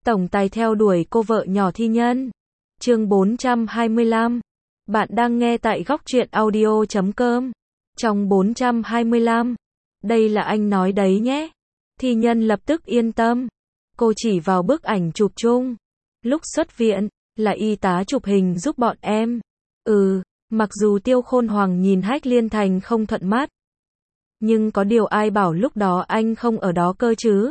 tổng tài theo đuổi cô vợ nhỏ thi nhân. Chương 425. Bạn đang nghe tại góc truyện audio.com. Trong 425. Đây là anh nói đấy nhé. Thi nhân lập tức yên tâm. Cô chỉ vào bức ảnh chụp chung. Lúc xuất viện, là y tá chụp hình giúp bọn em. Mặc dù Tiêu Khôn Hoàng nhìn Hách Liên Thành không thuận mắt. Nhưng có điều ai bảo lúc đó anh không ở đó cơ chứ.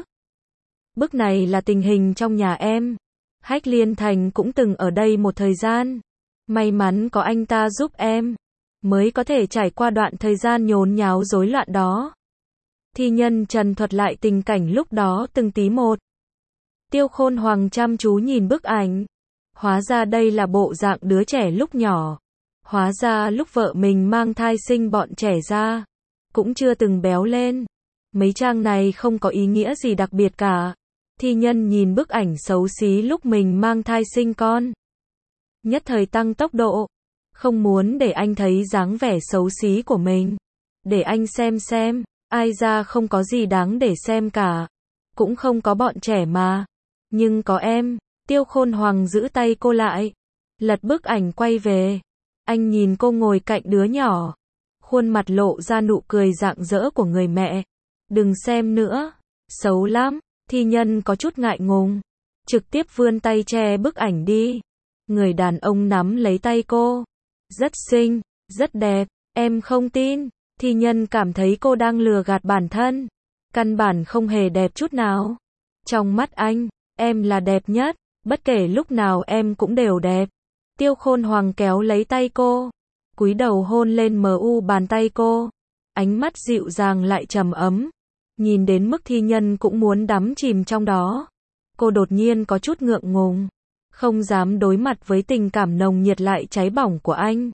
Bức này là tình hình trong nhà em. Hách Liên Thành cũng từng ở đây một thời gian. May mắn có anh ta giúp em, mới có thể trải qua đoạn thời gian nhốn nháo rối loạn đó. Thi nhân trần thuật lại tình cảnh lúc đó từng tí một. Tiêu Khôn Hoàng chăm chú nhìn bức ảnh. Hóa ra đây là bộ dạng đứa trẻ lúc nhỏ. Hóa ra lúc vợ mình mang thai sinh bọn trẻ ra, cũng chưa từng béo lên. Mấy trang này không có ý nghĩa gì đặc biệt cả. Thi nhân nhìn bức ảnh xấu xí lúc mình mang thai sinh con. Nhất thời tăng tốc độ. Không muốn để anh thấy dáng vẻ xấu xí của mình. Để anh xem, ai ra không có gì đáng để xem cả. Cũng không có bọn trẻ mà. Nhưng có em. Tiêu Khôn Hoàng giữ tay cô lại. Lật bức ảnh quay về. Anh nhìn cô ngồi cạnh đứa nhỏ. Khuôn mặt lộ ra nụ cười rạng rỡ của người mẹ. Đừng xem nữa. Xấu lắm. Thi nhân có chút ngại ngùng. Trực tiếp vươn tay che bức ảnh đi. Người đàn ông nắm lấy tay cô. Rất xinh, rất đẹp. Em không tin. Thi nhân cảm thấy cô đang lừa gạt bản thân. Căn bản không hề đẹp chút nào. Trong mắt anh, em là đẹp nhất. Bất kể lúc nào em cũng đều đẹp. Tiêu Khôn Hoàng kéo lấy tay cô. Cúi đầu hôn lên bàn tay cô. Ánh mắt dịu dàng lại trầm ấm. Nhìn đến mức thi nhân cũng muốn đắm chìm trong đó. Cô đột nhiên có chút ngượng ngùng. Không dám đối mặt với tình cảm nồng nhiệt lại cháy bỏng của anh.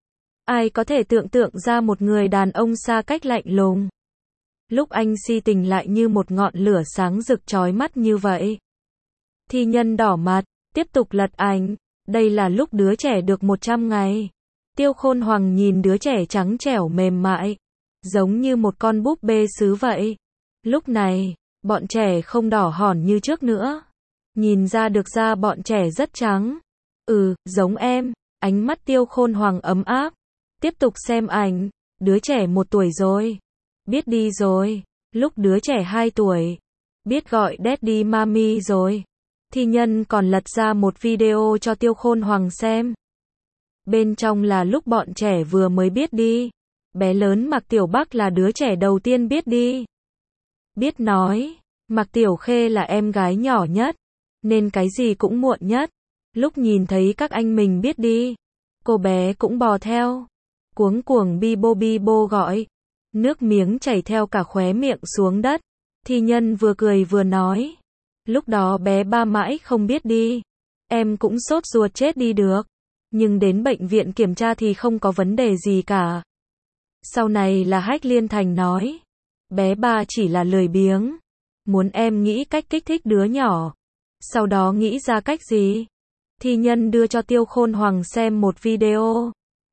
Ai có thể tưởng tượng ra một người đàn ông xa cách lạnh lùng. Lúc anh si tình lại như một ngọn lửa sáng rực chói mắt như vậy. Thi nhân đỏ mặt, tiếp tục lật ảnh. Đây là lúc đứa trẻ được 100 ngày. Tiêu Khôn Hoàng nhìn đứa trẻ trắng trẻo mềm mại. Giống như một con búp bê sứ vậy. Lúc này, bọn trẻ không đỏ hòn như trước nữa. Nhìn ra được da bọn trẻ rất trắng. Giống em. Ánh mắt Tiêu Khôn Hoàng ấm áp. Tiếp tục xem ảnh. Đứa trẻ 1 tuổi rồi. Biết đi rồi. Lúc đứa trẻ 2 tuổi. Biết gọi daddy mommy rồi. Thi nhân còn lật ra một video cho Tiêu Khôn Hoàng xem. Bên trong là lúc bọn trẻ vừa mới biết đi. Bé lớn Mạc Tiểu Bắc là đứa trẻ đầu tiên biết đi. Biết nói. Mạc Tiểu Khê là em gái nhỏ nhất. Nên cái gì cũng muộn nhất. Lúc nhìn thấy các anh mình biết đi. Cô bé cũng bò theo. Cuống cuồng bi bô gọi. Nước miếng chảy theo cả khóe miệng xuống đất. Thi nhân vừa cười vừa nói. Lúc đó bé ba mãi không biết đi. Em cũng sốt ruột chết đi được. Nhưng đến bệnh viện kiểm tra thì không có vấn đề gì cả. Sau này là Hách Liên Thành nói. Bé ba chỉ là lười biếng. Muốn em nghĩ cách kích thích đứa nhỏ. Sau đó nghĩ ra cách gì? Thi nhân đưa cho Tiêu Khôn Hoàng xem một video.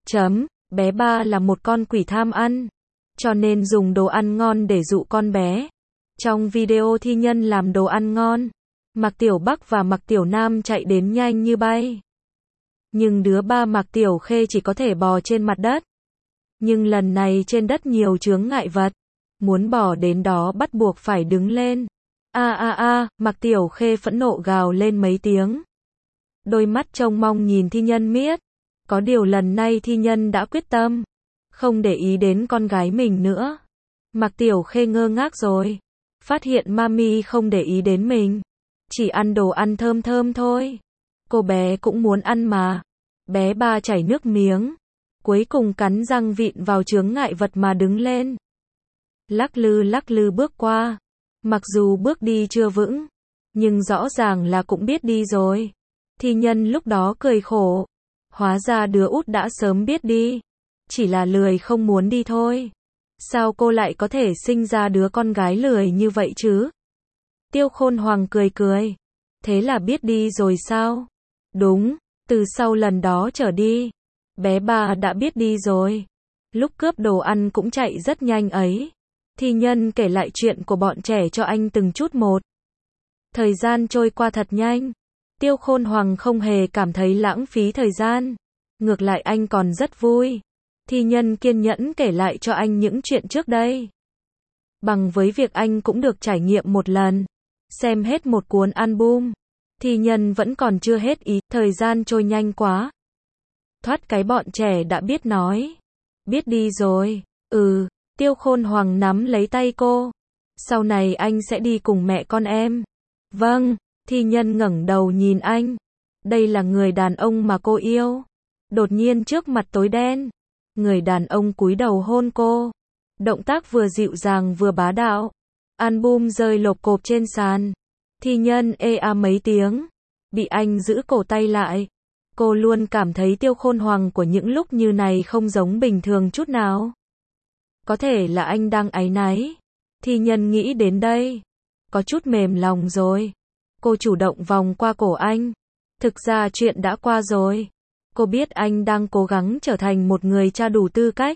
Bé ba là một con quỷ tham ăn. Cho nên dùng đồ ăn ngon để dụ con bé. Trong video thi nhân làm đồ ăn ngon. Mạc Tiểu Bắc và Mạc Tiểu Nam chạy đến nhanh như bay. Nhưng đứa ba Mạc Tiểu Khê chỉ có thể bò trên mặt đất. Nhưng lần này trên đất nhiều chướng ngại vật. Muốn bò đến đó bắt buộc phải đứng lên. Mạc Tiểu Khê phẫn nộ gào lên mấy tiếng. Đôi mắt trông mong nhìn thi nhân miết. Có điều lần này thi nhân đã quyết tâm. Không để ý đến con gái mình nữa. Mạc Tiểu Khê ngơ ngác rồi. Phát hiện mami không để ý đến mình. Chỉ ăn đồ ăn thơm thơm thôi. Cô bé cũng muốn ăn mà. Bé ba chảy nước miếng. Cuối cùng cắn răng vịn vào chướng ngại vật mà đứng lên. Lắc lư bước qua. Mặc dù bước đi chưa vững. Nhưng rõ ràng là cũng biết đi rồi. Thi nhân lúc đó cười khổ. Hóa ra đứa út đã sớm biết đi. Chỉ là lười không muốn đi thôi. Sao cô lại có thể sinh ra đứa con gái lười như vậy chứ? Tiêu Khôn Hoàng cười. Thế là biết đi rồi sao? Đúng, từ sau lần đó trở đi. Bé ba đã biết đi rồi. Lúc cướp đồ ăn cũng chạy rất nhanh ấy. Thi nhân kể lại chuyện của bọn trẻ cho anh từng chút một. Thời gian trôi qua thật nhanh. Tiêu Khôn Hoàng không hề cảm thấy lãng phí thời gian. Ngược lại anh còn rất vui. Thi Nhân kiên nhẫn kể lại cho anh những chuyện trước đây. Bằng với việc anh cũng được trải nghiệm một lần. Xem hết một cuốn album. Thi Nhân vẫn còn chưa hết ý, thời gian trôi nhanh quá. Thoát cái bọn trẻ đã biết nói. Biết đi rồi. Tiêu Khôn Hoàng nắm lấy tay cô. Sau này anh sẽ đi cùng mẹ con em. Vâng, Thi Nhân ngẩng đầu nhìn anh. Đây là người đàn ông mà cô yêu. Đột nhiên trước mặt tối đen. Người đàn ông cúi đầu hôn cô. Động tác vừa dịu dàng vừa bá đạo. Album rơi lộp cộp trên sàn. Thi Nhân ê a mấy tiếng. Bị anh giữ cổ tay lại. Cô luôn cảm thấy Tiêu Khôn Hoàng của những lúc như này không giống bình thường chút nào. Có thể là anh đang áy náy. Thi Nhân nghĩ đến đây. Có chút mềm lòng rồi. Cô chủ động vòng qua cổ anh. Thực ra chuyện đã qua rồi. Cô biết anh đang cố gắng trở thành một người cha đủ tư cách.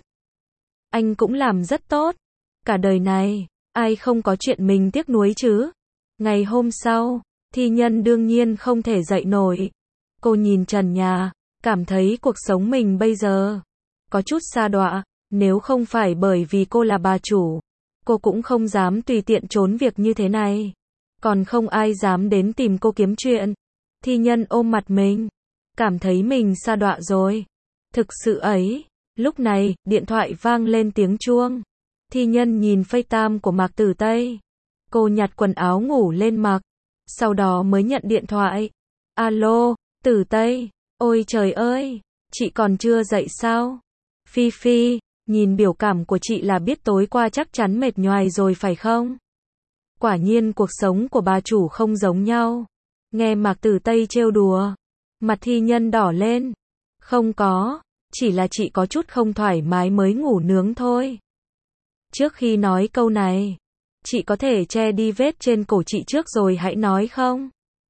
Anh cũng làm rất tốt. Cả đời này, ai không có chuyện mình tiếc nuối chứ. Ngày hôm sau, Thi Nhân đương nhiên không thể dậy nổi. Cô nhìn trần nhà, cảm thấy cuộc sống mình bây giờ có chút sa đọa. Nếu không phải bởi vì cô là bà chủ, cô cũng không dám tùy tiện trốn việc như thế này. Còn không ai dám đến tìm cô kiếm chuyện. Thi Nhân ôm mặt mình, cảm thấy mình sa đọa rồi. Thực sự ấy. Lúc này, điện thoại vang lên tiếng chuông. Thi Nhân nhìn FaceTime của Mạc Tử Tây. Cô nhặt quần áo ngủ lên mặc. Sau đó mới nhận điện thoại. Alo, Tử Tây. Ôi trời ơi, chị còn chưa dậy sao? Phi Phi, nhìn biểu cảm của chị là biết tối qua chắc chắn mệt nhoài rồi phải không? Quả nhiên cuộc sống của bà chủ không giống nhau. Nghe Mạc Tử Tây trêu đùa. Mặt Thi Nhân đỏ lên. Không có. Chỉ là chị có chút không thoải mái mới ngủ nướng thôi. Trước khi nói câu này, chị có thể che đi vết trên cổ chị trước rồi hãy nói không?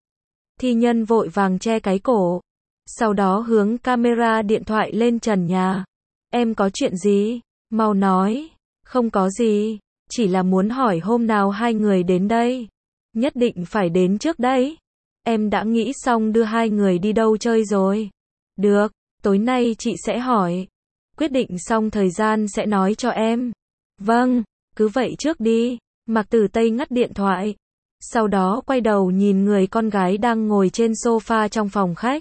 Thi Nhân vội vàng che cái cổ. Sau đó hướng camera điện thoại lên trần nhà. Em có chuyện gì? Mau nói. Không có gì. Chỉ là muốn hỏi hôm nào hai người đến đây. Nhất định phải đến trước đấy. Em đã nghĩ xong đưa hai người đi đâu chơi rồi. Được. Tối nay chị sẽ hỏi. Quyết định xong thời gian sẽ nói cho em. Vâng, cứ vậy trước đi. Mạc Tử Tây ngắt điện thoại. Sau đó quay đầu nhìn người con gái đang ngồi trên sofa trong phòng khách.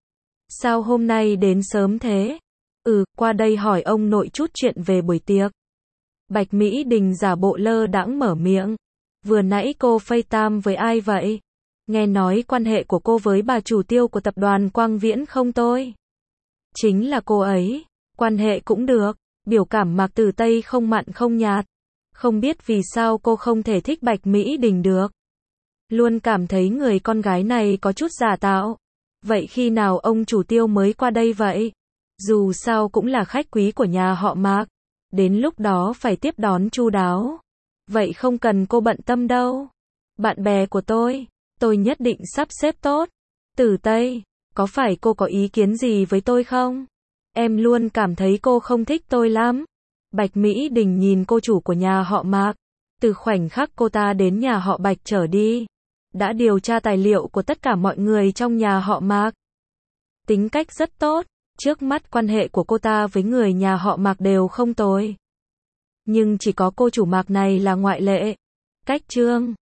Sao hôm nay đến sớm thế? Qua đây hỏi ông nội chút chuyện về buổi tiệc. Bạch Mỹ Đình giả bộ lơ đãng mở miệng. Vừa nãy cô FaceTime với ai vậy? Nghe nói quan hệ của cô với bà chủ Tiêu của tập đoàn Quang Viễn không tôi? Chính là cô ấy. Quan hệ cũng được. Biểu cảm Mạc Tử Tây không mặn không nhạt. Không biết vì sao cô không thể thích Bạch Mỹ Đình được. Luôn cảm thấy người con gái này có chút giả tạo. Vậy khi nào ông chủ Tiêu mới qua đây vậy? Dù sao cũng là khách quý của nhà họ Mạc. Đến lúc đó phải tiếp đón chu đáo. Vậy không cần cô bận tâm đâu. Bạn bè của tôi nhất định sắp xếp tốt. Tử Tây, có phải cô có ý kiến gì với tôi không? Em luôn cảm thấy cô không thích tôi lắm. Bạch Mỹ Đình nhìn cô chủ của nhà họ Mạc. Từ khoảnh khắc cô ta đến nhà họ Bạch trở đi, đã điều tra tài liệu của tất cả mọi người trong nhà họ Mạc. Tính cách rất tốt. Trước mắt quan hệ của cô ta với người nhà họ Mạc đều không tồi. Nhưng chỉ có cô chủ Mạc này là ngoại lệ. Cách Trương